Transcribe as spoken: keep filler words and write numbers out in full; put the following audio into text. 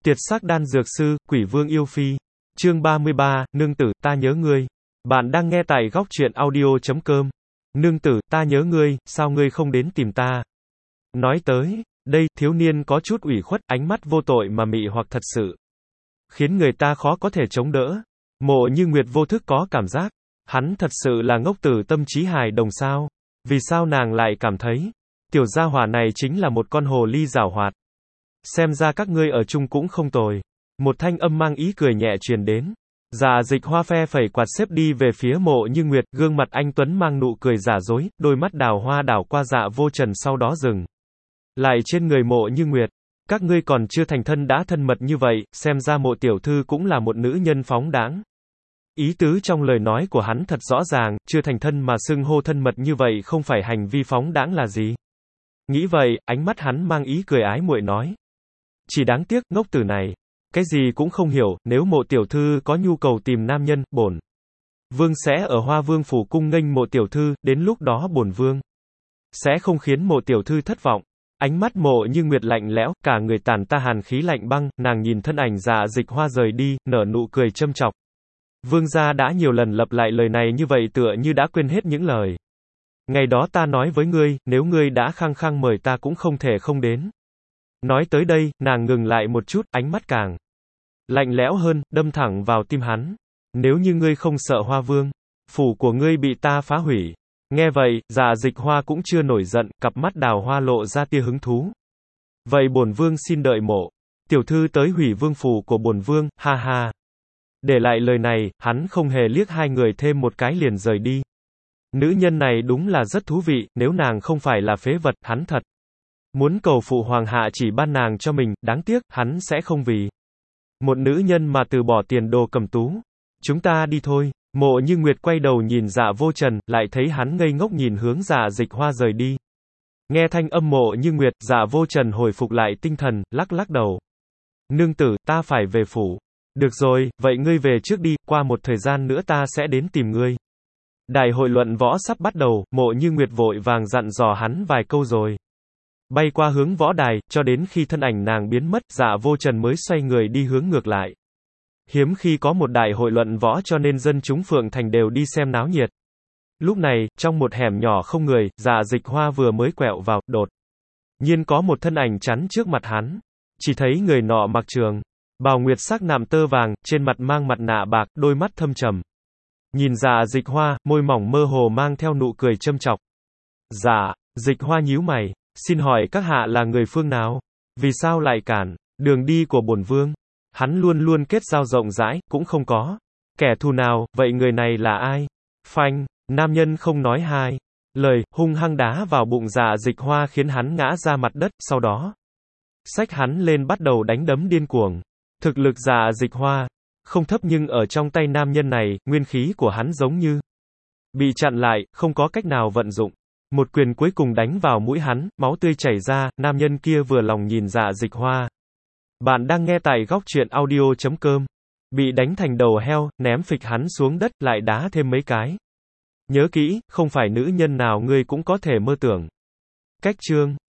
Tiệt sắc đan dược sư, quỷ vương yêu phi. Chương ba mươi ba, nương tử, ta nhớ ngươi. Bạn đang nghe tại góc truyện audio chấm com. Nương tử, ta nhớ ngươi, sao ngươi không đến tìm ta? Nói tới, đây, thiếu niên có chút ủy khuất, ánh mắt vô tội mà mị hoặc thật sự. Khiến người ta khó có thể chống đỡ. Mộ Như Nguyệt vô thức có cảm giác. Hắn thật sự là ngốc tử tâm trí hài đồng sao? Vì sao nàng lại cảm thấy, tiểu gia hỏa này chính là một con hồ ly giảo hoạt. Xem ra các ngươi ở chung cũng không tồi. Một thanh âm mang ý cười nhẹ truyền đến. Dạ Dịch Hoa phe phẩy quạt xếp đi về phía Mộ Như Nguyệt, gương mặt anh tuấn mang nụ cười giả dối, đôi mắt đào hoa đảo qua Dạ Vô Trần sau đó dừng lại trên người Mộ Như Nguyệt. Các ngươi còn chưa thành thân đã thân mật như vậy, xem ra Mộ tiểu thư cũng là một nữ nhân phóng đãng. Ý tứ trong lời nói của hắn thật rõ ràng, chưa thành thân mà xưng hô thân mật như vậy không phải hành vi phóng đãng là gì? Nghĩ vậy, ánh mắt hắn mang ý cười ái muội nói. Chỉ đáng tiếc, ngốc tử này, cái gì cũng không hiểu, nếu Mộ tiểu thư có nhu cầu tìm nam nhân, bổn vương sẽ ở Hoa Vương phủ cung nghênh Mộ tiểu thư, đến lúc đó bổn vương sẽ không khiến Mộ tiểu thư thất vọng. Ánh mắt Mộ Như Nguyệt lạnh lẽo, cả người tản ta hàn khí lạnh băng, nàng nhìn thân ảnh Dạ Dịch Hoa rời đi, nở nụ cười châm chọc. Vương gia đã nhiều lần lặp lại lời này như vậy tựa như đã quên hết những lời. Ngày đó ta nói với ngươi, nếu ngươi đã khăng khăng mời ta cũng không thể không đến. Nói tới đây, nàng ngừng lại một chút, ánh mắt càng lạnh lẽo hơn, đâm thẳng vào tim hắn. Nếu như ngươi không sợ Hoa Vương phủ của ngươi bị ta phá hủy. Nghe vậy, Dạ Dịch Hoa cũng chưa nổi giận, cặp mắt đào hoa lộ ra tia hứng thú. Vậy bổn vương xin đợi Mộ tiểu thư tới hủy vương phủ của bổn vương, ha ha. Để lại lời này, hắn không hề liếc hai người thêm một cái liền rời đi. Nữ nhân này đúng là rất thú vị, nếu nàng không phải là phế vật, hắn thật muốn cầu phụ hoàng hạ chỉ ban nàng cho mình, đáng tiếc, hắn sẽ không vì một nữ nhân mà từ bỏ tiền đồ cầm tú. Chúng ta đi thôi. Mộ Như Nguyệt quay đầu nhìn Dạ Vô Trần, lại thấy hắn ngây ngốc nhìn hướng Dạ Dịch Hoa rời đi. Nghe thanh âm Mộ Như Nguyệt, Dạ Vô Trần hồi phục lại tinh thần, lắc lắc đầu. Nương tử, ta phải về phủ. Được rồi, vậy ngươi về trước đi, qua một thời gian nữa ta sẽ đến tìm ngươi. Đại hội luận võ sắp bắt đầu, Mộ Như Nguyệt vội vàng dặn dò hắn vài câu rồi bay qua hướng võ đài, cho đến khi thân ảnh nàng biến mất, Dạ Vô Trần mới xoay người đi hướng ngược lại. Hiếm khi có một đại hội luận võ cho nên dân chúng Phượng Thành đều đi xem náo nhiệt. Lúc này, trong một hẻm nhỏ không người, Dạ Dịch Hoa vừa mới quẹo vào, đột nhiên có một thân ảnh chắn trước mặt hắn. Chỉ thấy người nọ mặc trường bào nguyệt sắc nạm tơ vàng, trên mặt mang mặt nạ bạc, đôi mắt thâm trầm. Nhìn Dạ Dịch Hoa, môi mỏng mơ hồ mang theo nụ cười châm chọc. Dạ Dịch Hoa nhíu mày, xin hỏi các hạ là người phương nào? Vì sao lại cản đường đi của bổn vương? Hắn luôn luôn kết giao rộng rãi, cũng không có kẻ thù nào, vậy người này là ai? Phanh, nam nhân không nói hai lời, hung hăng đá vào bụng Dạ Dịch Hoa khiến hắn ngã ra mặt đất, sau đó xách hắn lên bắt đầu đánh đấm điên cuồng. Thực lực Dạ Dịch Hoa không thấp nhưng ở trong tay nam nhân này, nguyên khí của hắn giống như bị chặn lại, không có cách nào vận dụng. Một quyền cuối cùng đánh vào mũi hắn, máu tươi chảy ra, nam nhân kia vừa lòng nhìn Dạ Dịch Hoa. Bạn đang nghe tại góc truyện audio chấm com. Bị đánh thành đầu heo, ném phịch hắn xuống đất, lại đá thêm mấy cái. Nhớ kỹ, không phải nữ nhân nào ngươi cũng có thể mơ tưởng. Cách chương